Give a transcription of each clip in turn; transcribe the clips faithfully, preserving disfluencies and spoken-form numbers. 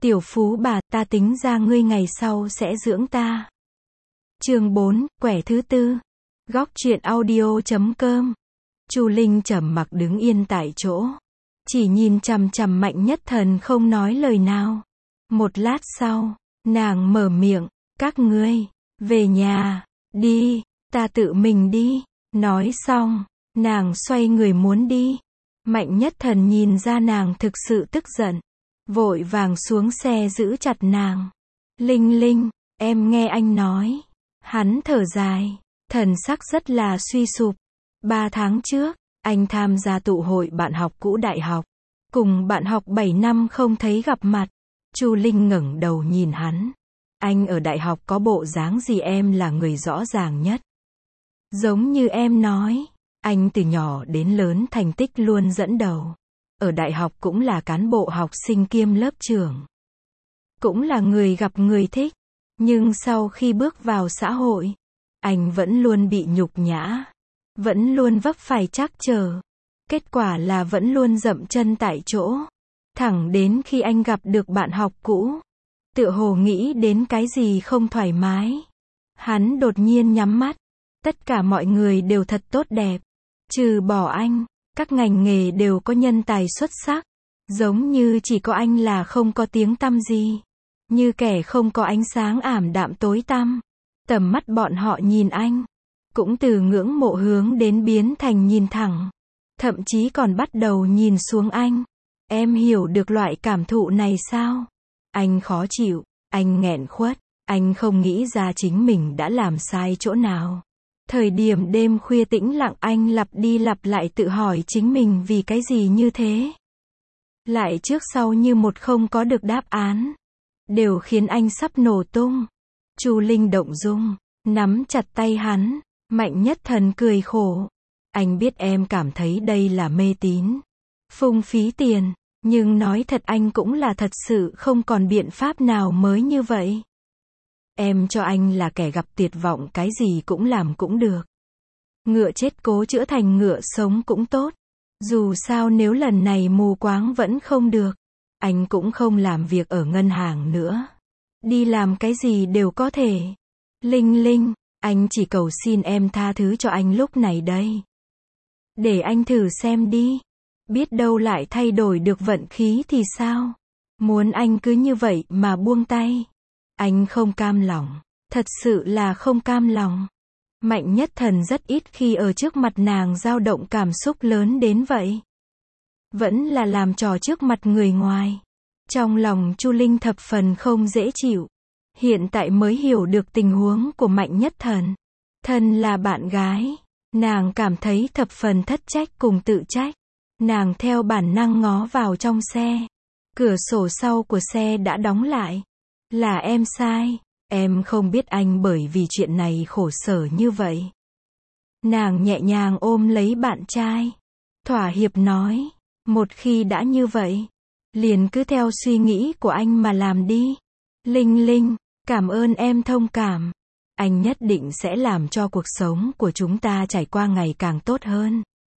Tiểu phú bà, ta tính ra ngươi ngày sau sẽ dưỡng ta. Chương bốn, quẻ thứ tư. Góc truyện audio chấm com. Chu Linh trầm mặc đứng yên tại chỗ, chỉ nhìn chằm chằm Mạnh Nhất Thần không nói lời nào. Một lát sau, nàng mở miệng, các ngươi, về nhà, đi, ta tự mình đi. Nói xong, nàng xoay người muốn đi. Mạnh Nhất Thần nhìn ra nàng thực sự tức giận, vội vàng xuống xe giữ chặt nàng. Linh Linh, em nghe anh nói. Hắn thở dài, thần sắc rất là suy sụp. Ba tháng trước, anh tham gia tụ hội bạn học cũ đại học. Cùng bạn học bảy năm không thấy gặp mặt. Chu Linh ngẩng đầu nhìn hắn. Anh ở đại học có bộ dáng gì em là người rõ ràng nhất. Giống như em nói, anh từ nhỏ đến lớn thành tích luôn dẫn đầu. Ở đại học cũng là cán bộ học sinh kiêm lớp trưởng. Cũng là người gặp người thích. Nhưng sau khi bước vào xã hội, anh vẫn luôn bị nhục nhã. Vẫn luôn vấp phải trắc trở. Kết quả là vẫn luôn dậm chân tại chỗ. Thẳng đến khi anh gặp được bạn học cũ. Tựa hồ nghĩ đến cái gì không thoải mái. Hắn đột nhiên nhắm mắt. Tất cả mọi người đều thật tốt đẹp. Trừ bỏ anh, các ngành nghề đều có nhân tài xuất sắc. Giống như chỉ có anh là không có tiếng tăm gì. Như kẻ không có ánh sáng ảm đạm tối tăm. Tầm mắt bọn họ nhìn anh, cũng từ ngưỡng mộ hướng đến biến thành nhìn thẳng. Thậm chí còn bắt đầu nhìn xuống anh. Em hiểu được loại cảm thụ này sao? Anh khó chịu, anh nghẹn khuất, anh không nghĩ ra chính mình đã làm sai chỗ nào. Thời điểm đêm khuya tĩnh lặng anh lặp đi lặp lại tự hỏi chính mình vì cái gì như thế. Lại trước sau như một không có được đáp án. Đều khiến anh sắp nổ tung. Chu Linh động dung, nắm chặt tay hắn. Mạnh Nhất Thần cười khổ. Anh biết em cảm thấy đây là mê tín, phung phí tiền. Nhưng nói thật anh cũng là thật sự không còn biện pháp nào mới như vậy. Em cho anh là kẻ gặp tuyệt vọng cái gì cũng làm cũng được. Ngựa chết cố chữa thành ngựa sống cũng tốt. Dù sao nếu lần này mù quáng vẫn không được, anh cũng không làm việc ở ngân hàng nữa. Đi làm cái gì đều có thể. Linh Linh, anh chỉ cầu xin em tha thứ cho anh lúc này đây. Để anh thử xem đi. Biết đâu lại thay đổi được vận khí thì sao? Muốn anh cứ như vậy mà buông tay. Anh không cam lòng. Thật sự là không cam lòng. Mạnh Nhất Thần rất ít khi ở trước mặt nàng dao động cảm xúc lớn đến vậy. Vẫn là làm trò trước mặt người ngoài. Trong lòng Chu Linh thập phần không dễ chịu. Hiện tại mới hiểu được tình huống của Mạnh Nhất Thần. Thân là bạn gái, nàng cảm thấy thập phần thất trách cùng tự trách. Nàng theo bản năng ngó vào trong xe. Cửa sổ sau của xe đã đóng lại. Là em sai. Em không biết anh bởi vì chuyện này khổ sở như vậy. Nàng nhẹ nhàng ôm lấy bạn trai. Thỏa hiệp nói. Một khi đã như vậy, liền cứ theo suy nghĩ của anh mà làm đi. Linh Linh, cảm ơn em thông cảm. Anh nhất định sẽ làm cho cuộc sống của chúng ta trải qua ngày càng tốt hơn.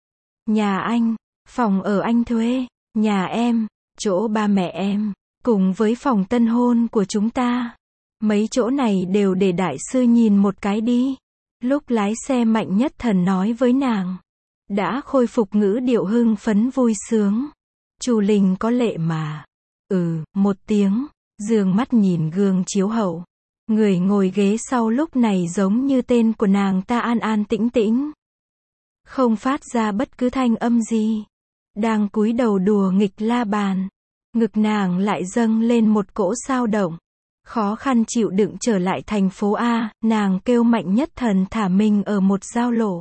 Nhà anh, phòng ở anh thuê, nhà em, chỗ ba mẹ em, cùng với phòng tân hôn của chúng ta. Mấy chỗ này đều để đại sư nhìn một cái đi. Lúc lái xe Mạnh Nhất Thần nói với nàng. Đã khôi phục ngữ điệu hưng phấn vui sướng. Chu Linh có lệ mà. Ừ, một tiếng, dương mắt nhìn gương chiếu hậu. Người ngồi ghế sau lúc này giống như tên của nàng ta an an tĩnh tĩnh. Không phát ra bất cứ thanh âm gì. Đang cúi đầu đùa nghịch la bàn. Ngực nàng lại dâng lên một cỗ sao động. Khó khăn chịu đựng trở lại thành phố A, nàng kêu Mạnh Nhất Thần thả mình ở một giao lộ.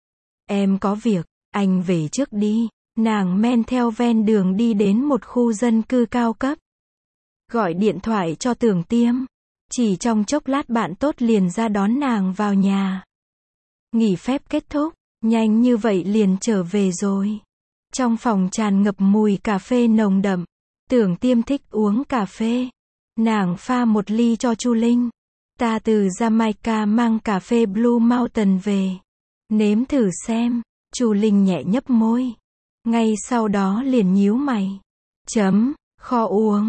Em có việc, anh về trước đi. Nàng men theo ven đường đi đến một khu dân cư cao cấp. Gọi điện thoại cho Tưởng Tiêm. Chỉ trong chốc lát bạn tốt liền ra đón nàng vào nhà. Nghỉ phép kết thúc, nhanh như vậy liền trở về rồi. Trong phòng tràn ngập mùi cà phê nồng đậm. Tưởng Tiêm thích uống cà phê. Nàng pha một ly cho Chu Linh. Ta từ Jamaica mang cà phê Blue Mountain về. Nếm thử xem. Chu Linh nhẹ nhấp môi. Ngay sau đó liền nhíu mày. Chấm, khó uống.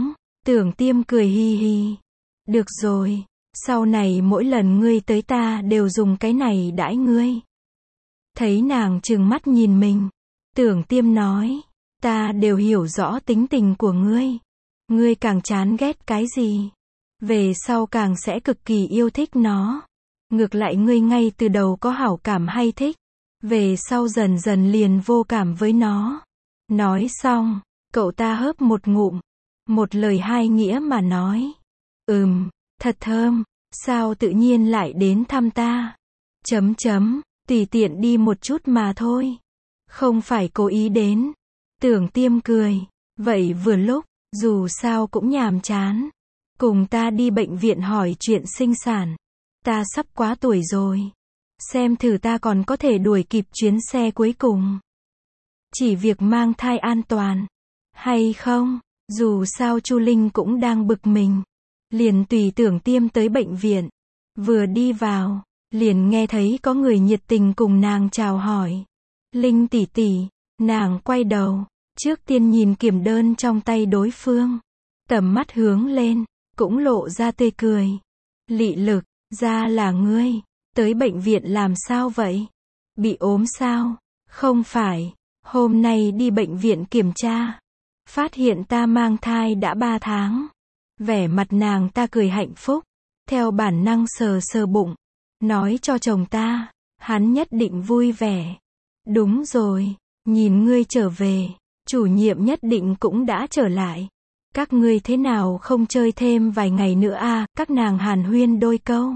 Tưởng Tiêm cười hi hi. Được rồi, sau này mỗi lần ngươi tới ta đều dùng cái này đãi ngươi. Thấy nàng trừng mắt nhìn mình, Tưởng Tiêm nói, ta đều hiểu rõ tính tình của ngươi. Ngươi càng chán ghét cái gì, về sau càng sẽ cực kỳ yêu thích nó. Ngược lại ngươi ngay từ đầu có hảo cảm hay thích, về sau dần dần liền vô cảm với nó. Nói xong, cậu ta hớp một ngụm, một lời hai nghĩa mà nói. Ừm, thật thơm, sao tự nhiên lại đến thăm ta? Chấm chấm, tùy tiện đi một chút mà thôi. Không phải cố ý đến. Tưởng Tiêm cười, vậy vừa lúc, dù sao cũng nhàm chán. Cùng ta đi bệnh viện hỏi chuyện sinh sản. Ta sắp quá tuổi rồi. Xem thử ta còn có thể đuổi kịp chuyến xe cuối cùng. Chỉ việc mang thai an toàn, hay không? Dù sao Chu Linh cũng đang bực mình. Liền tùy Tưởng Tiêm tới bệnh viện. Vừa đi vào, liền nghe thấy có người nhiệt tình cùng nàng chào hỏi. Linh tỷ tỷ, nàng quay đầu, trước tiên nhìn kiểm đơn trong tay đối phương. Tầm mắt hướng lên, cũng lộ ra tươi cười. Lị Lực, ra là ngươi, tới bệnh viện làm sao vậy? Bị ốm sao? Không phải, hôm nay đi bệnh viện kiểm tra. Phát hiện ta mang thai đã ba tháng. Vẻ mặt nàng ta cười hạnh phúc, theo bản năng sờ sờ bụng. Nói cho chồng ta, hắn nhất định vui vẻ. Đúng rồi, nhìn ngươi trở về, chủ nhiệm nhất định cũng đã trở lại. Các ngươi thế nào không chơi thêm vài ngày nữa à? Các nàng hàn huyên đôi câu.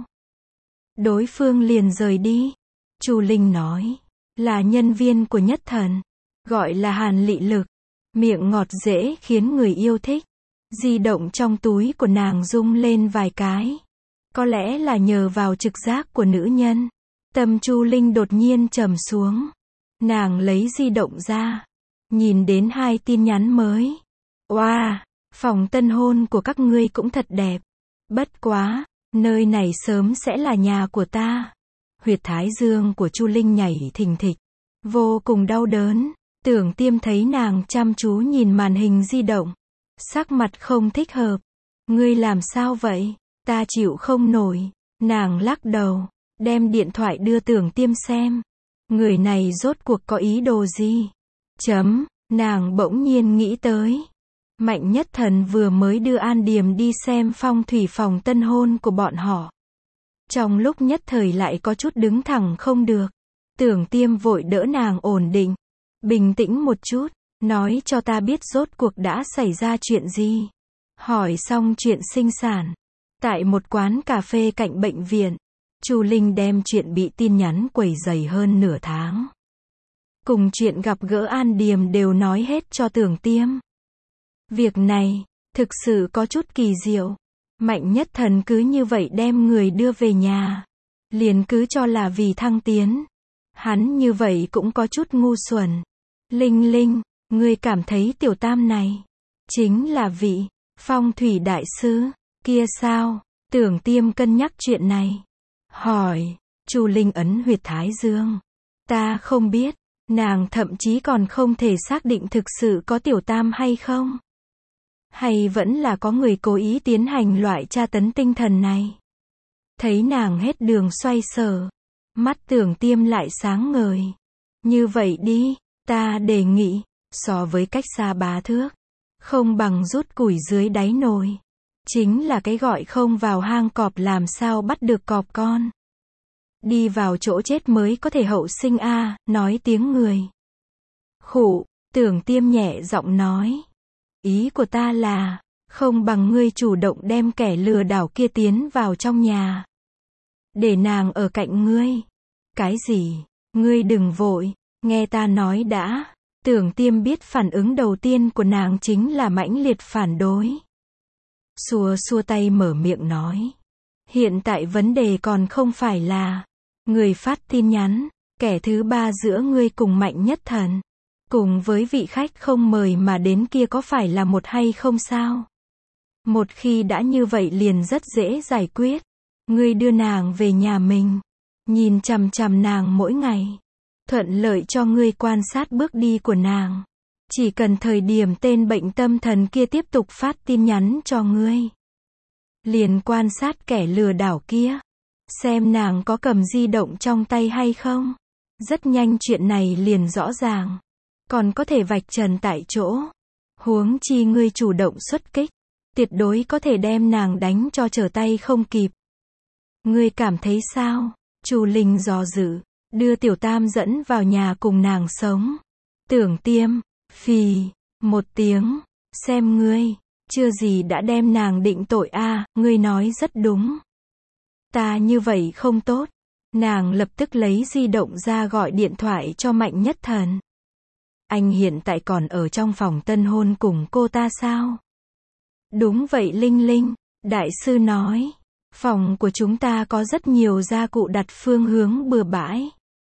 Đối phương liền rời đi. Chu Linh nói, là nhân viên của Nhất Thần, gọi là Hàn Lị Lực. Miệng ngọt dễ khiến người yêu thích. Di động trong túi của nàng rung lên vài cái. Có lẽ là nhờ vào trực giác của nữ nhân. Tâm Chu Linh đột nhiên trầm xuống. Nàng lấy di động ra, nhìn đến hai tin nhắn mới. Oa, wow, phòng tân hôn của các ngươi cũng thật đẹp. Bất quá, nơi này sớm sẽ là nhà của ta. Huyệt thái dương của Chu Linh nhảy thình thịch, vô cùng đau đớn. Tưởng Tiêm thấy nàng chăm chú nhìn màn hình di động, sắc mặt không thích hợp. Ngươi làm sao vậy? Ta chịu không nổi. Nàng lắc đầu, đem điện thoại đưa Tưởng Tiêm xem. Người này rốt cuộc có ý đồ gì? Chấm, nàng bỗng nhiên nghĩ tới. Mạnh Nhất Thần vừa mới đưa An Điềm đi xem phong thủy phòng tân hôn của bọn họ. Trong lúc nhất thời lại có chút đứng thẳng không được. Tưởng Tiêm vội đỡ nàng ổn định. Bình tĩnh một chút, nói cho ta biết rốt cuộc đã xảy ra chuyện gì. Hỏi xong chuyện sinh sản. Tại một quán cà phê cạnh bệnh viện, Chu Linh đem chuyện bị tin nhắn quấy rầy hơn nửa tháng. Cùng chuyện gặp gỡ An Điềm đều nói hết cho Tưởng Tiêm. Việc này, thực sự có chút kỳ diệu. Mạnh Nhất Thần cứ như vậy đem người đưa về nhà. Liền cứ cho là vì thăng tiến. Hắn như vậy cũng có chút ngu xuẩn. Linh Linh, ngươi cảm thấy tiểu tam này chính là vị phong thủy đại sư kia sao? Tưởng Tiêm cân nhắc chuyện này. Hỏi, Chu Linh ấn huyệt thái dương. Ta không biết, nàng thậm chí còn không thể xác định thực sự có tiểu tam hay không. Hay vẫn là có người cố ý tiến hành loại tra tấn tinh thần này. Thấy nàng hết đường xoay sở, mắt Tưởng Tiêm lại sáng ngời. Như vậy đi, ta đề nghị, so với cách xa bá thước, không bằng rút củi dưới đáy nồi. Chính là cái gọi không vào hang cọp làm sao bắt được cọp con. Đi vào chỗ chết mới có thể hậu sinh a, à, nói tiếng người. Khụ, Tưởng Tiêm nhẹ giọng nói. Ý của ta là, không bằng ngươi chủ động đem kẻ lừa đảo kia tiến vào trong nhà. Để nàng ở cạnh ngươi. Cái gì? Ngươi đừng vội, nghe ta nói đã. Tưởng Tiêm biết phản ứng đầu tiên của nàng chính là mãnh liệt phản đối. Xua xua tay mở miệng nói. Hiện tại vấn đề còn không phải là người phát tin nhắn, kẻ thứ ba giữa ngươi cùng Mạnh Nhất Thần, cùng với vị khách không mời mà đến kia có phải là một hay không sao? Một khi đã như vậy liền rất dễ giải quyết. Ngươi đưa nàng về nhà mình, nhìn chằm chằm nàng mỗi ngày, thuận lợi cho ngươi quan sát bước đi của nàng. Chỉ cần thời điểm tên bệnh tâm thần kia tiếp tục phát tin nhắn cho ngươi, liền quan sát kẻ lừa đảo kia, xem nàng có cầm di động trong tay hay không. Rất nhanh chuyện này liền rõ ràng, còn có thể vạch trần tại chỗ. Huống chi ngươi chủ động xuất kích, tuyệt đối có thể đem nàng đánh cho trở tay không kịp. Ngươi cảm thấy sao? Chu Linh do dự, đưa Tiểu Tam dẫn vào nhà cùng nàng sống. Tưởng Tiêm, phì, một tiếng, xem ngươi, chưa gì đã đem nàng định tội a, à, ngươi nói rất đúng. Ta như vậy không tốt. Nàng lập tức lấy di động ra gọi điện thoại cho Mạnh Nhất Thần. Anh hiện tại còn ở trong phòng tân hôn cùng cô ta sao? Đúng vậy Linh Linh, đại sư nói. Phòng của chúng ta có rất nhiều gia cụ đặt phương hướng bừa bãi.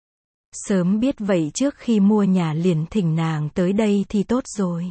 Sớm biết vậy trước khi mua nhà liền thỉnh nàng tới đây thì tốt rồi.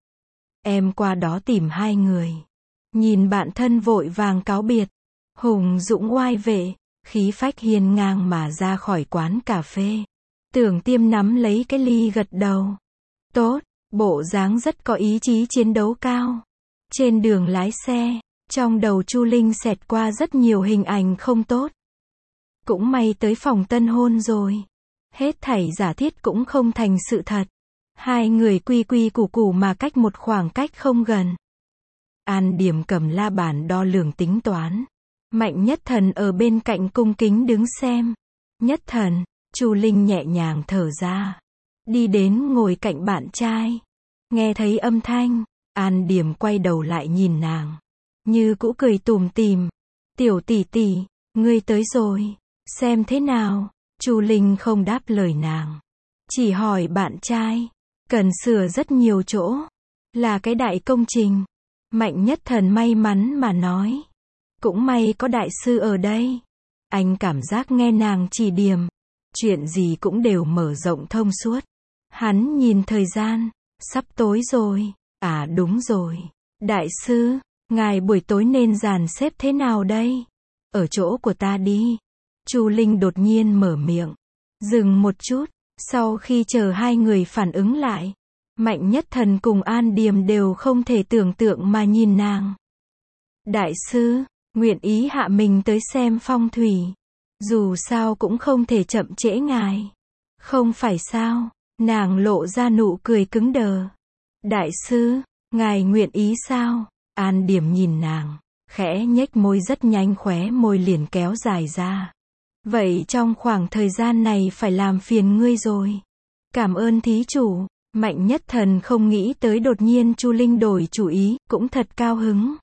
Em qua đó tìm hai người. Nhìn bạn thân vội vàng cáo biệt. Hùng dũng oai vệ, khí phách hiên ngang mà ra khỏi quán cà phê. Tưởng Tiêm nắm lấy cái ly gật đầu. Tốt, bộ dáng rất có ý chí chiến đấu cao. Trên đường lái xe, trong đầu Chu Linh xẹt qua rất nhiều hình ảnh không tốt. Cũng may tới phòng tân hôn rồi. Hết thảy giả thiết cũng không thành sự thật. Hai người quy quy củ củ mà cách một khoảng cách không gần. An Điểm cầm la bàn đo lường tính toán. Mạnh Nhất Thần ở bên cạnh cung kính đứng xem. Nhất Thần, Chu Linh nhẹ nhàng thở ra. Đi đến ngồi cạnh bạn trai. Nghe thấy âm thanh, An Điểm quay đầu lại nhìn nàng. Như cũ cười tủm tỉm. Tiểu tỷ tỷ, ngươi tới rồi. Xem thế nào? Chu Linh không đáp lời nàng. Chỉ hỏi bạn trai. Cần sửa rất nhiều chỗ. Là cái đại công trình. Mạnh Nhất Thần may mắn mà nói. Cũng may có đại sư ở đây. Anh cảm giác nghe nàng chỉ điểm. Chuyện gì cũng đều mở rộng thông suốt. Hắn nhìn thời gian. Sắp tối rồi. À đúng rồi. Đại sư, ngài buổi tối nên dàn xếp thế nào đây? Ở chỗ của ta đi. Chu Linh đột nhiên mở miệng. Dừng một chút. Sau khi chờ hai người phản ứng lại. Mạnh Nhất Thần cùng An Điềm đều không thể tưởng tượng mà nhìn nàng. Đại sư, nguyện ý hạ mình tới xem phong thủy. Dù sao cũng không thể chậm trễ ngài. Không phải sao? Nàng lộ ra nụ cười cứng đờ. Đại sư, ngài nguyện ý sao? An Điểm nhìn nàng, khẽ nhếch môi rất nhanh khóe môi liền kéo dài ra. Vậy trong khoảng thời gian này phải làm phiền ngươi rồi. Cảm ơn thí chủ. Mạnh Nhất Thần không nghĩ tới đột nhiên Chu Linh đổi chủ ý, cũng thật cao hứng.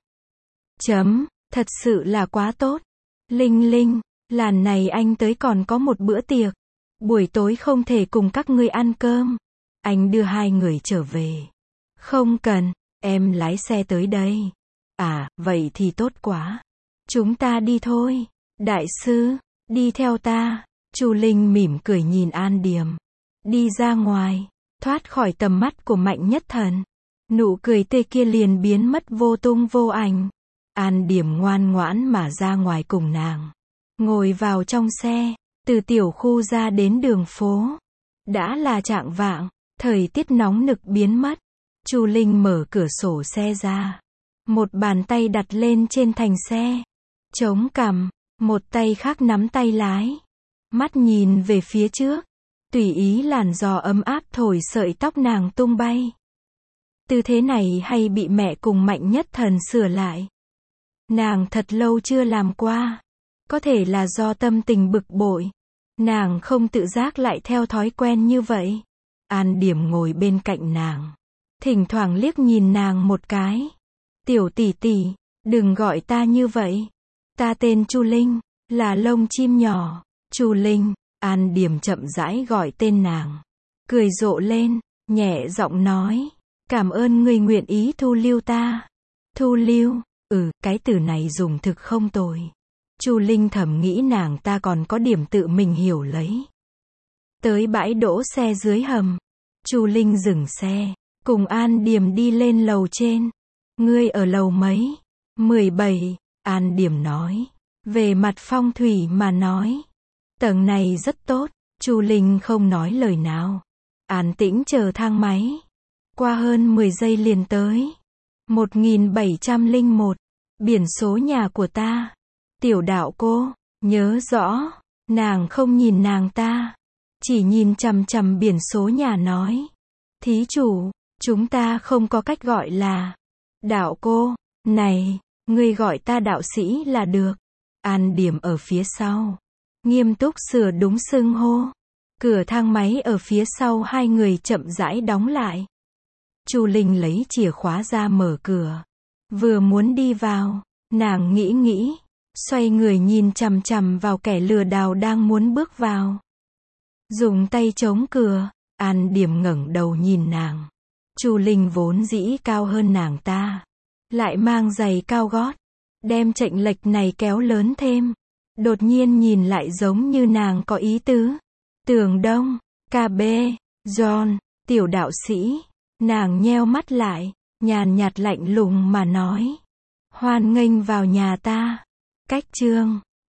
Chấm, thật sự là quá tốt. Linh Linh, lần này anh tới còn có một bữa tiệc. Buổi tối không thể cùng các ngươi ăn cơm. Anh đưa hai người trở về. Không cần, em lái xe tới đây. À, vậy thì tốt quá. Chúng ta đi thôi. Đại sư, đi theo ta. Chu Linh mỉm cười nhìn An Điềm. Đi ra ngoài, thoát khỏi tầm mắt của Mạnh Nhất Thần. Nụ cười tê kia liền biến mất vô tung vô ảnh. An Điềm ngoan ngoãn mà ra ngoài cùng nàng. Ngồi vào trong xe, từ tiểu khu ra đến đường phố. Đã là chạng vạng, thời tiết nóng nực biến mất. Chu Linh mở cửa sổ xe ra. Một bàn tay đặt lên trên thành xe. Chống cằm, một tay khác nắm tay lái. Mắt nhìn về phía trước. Tùy ý làn gió ấm áp thổi sợi tóc nàng tung bay. Tư thế này hay bị mẹ cùng Mạnh Nhất Thần sửa lại. Nàng thật lâu chưa làm qua. Có thể là do tâm tình bực bội. Nàng không tự giác lại theo thói quen như vậy. An Điểm ngồi bên cạnh nàng. Thỉnh thoảng liếc nhìn nàng một cái. Tiểu tỷ tỷ, đừng gọi ta như vậy. Ta tên Chu Linh, là lông chim nhỏ. Chu Linh, An Điểm chậm rãi gọi tên nàng. Cười rộ lên, nhẹ giọng nói. Cảm ơn ngươi nguyện ý thu lưu ta. Thu lưu, ừ, cái từ này dùng thực không tồi. Chu Linh thầm nghĩ nàng ta còn có điểm tự mình hiểu lấy. Tới bãi đỗ xe dưới hầm. Chu Linh dừng xe, cùng An Điềm đi lên lầu trên. Ngươi ở lầu mấy? mười bảy, An Điềm nói. Về mặt phong thủy mà nói. Tầng này rất tốt. Chu Linh không nói lời nào. An tĩnh chờ thang máy. Qua hơn mười giây liền tới. một nghìn bảy trăm lẻ một. Biển số nhà của ta. Tiểu đạo cô, nhớ rõ, nàng không nhìn nàng ta. Chỉ nhìn chằm chằm biển số nhà nói. Thí chủ, chúng ta không có cách gọi là đạo cô. Này, ngươi gọi ta đạo sĩ là được. An Điểm ở phía sau. Nghiêm túc sửa đúng xưng hô. Cửa thang máy ở phía sau hai người chậm rãi đóng lại. Chu Linh lấy chìa khóa ra mở cửa. Vừa muốn đi vào, nàng nghĩ nghĩ, xoay người nhìn chằm chằm vào kẻ lừa đảo đang muốn bước vào. Dùng tay chống cửa, An Điểm ngẩng đầu nhìn nàng. Chu Linh vốn dĩ cao hơn nàng ta, lại mang giày cao gót, đem chệch lệch này kéo lớn thêm. Đột nhiên nhìn lại giống như nàng có ý tứ. Tường Đông, ca bê, John, tiểu đạo sĩ. Nàng nheo mắt lại, nhàn nhạt lạnh lùng mà nói. Hoan nghênh vào nhà ta. Cách chương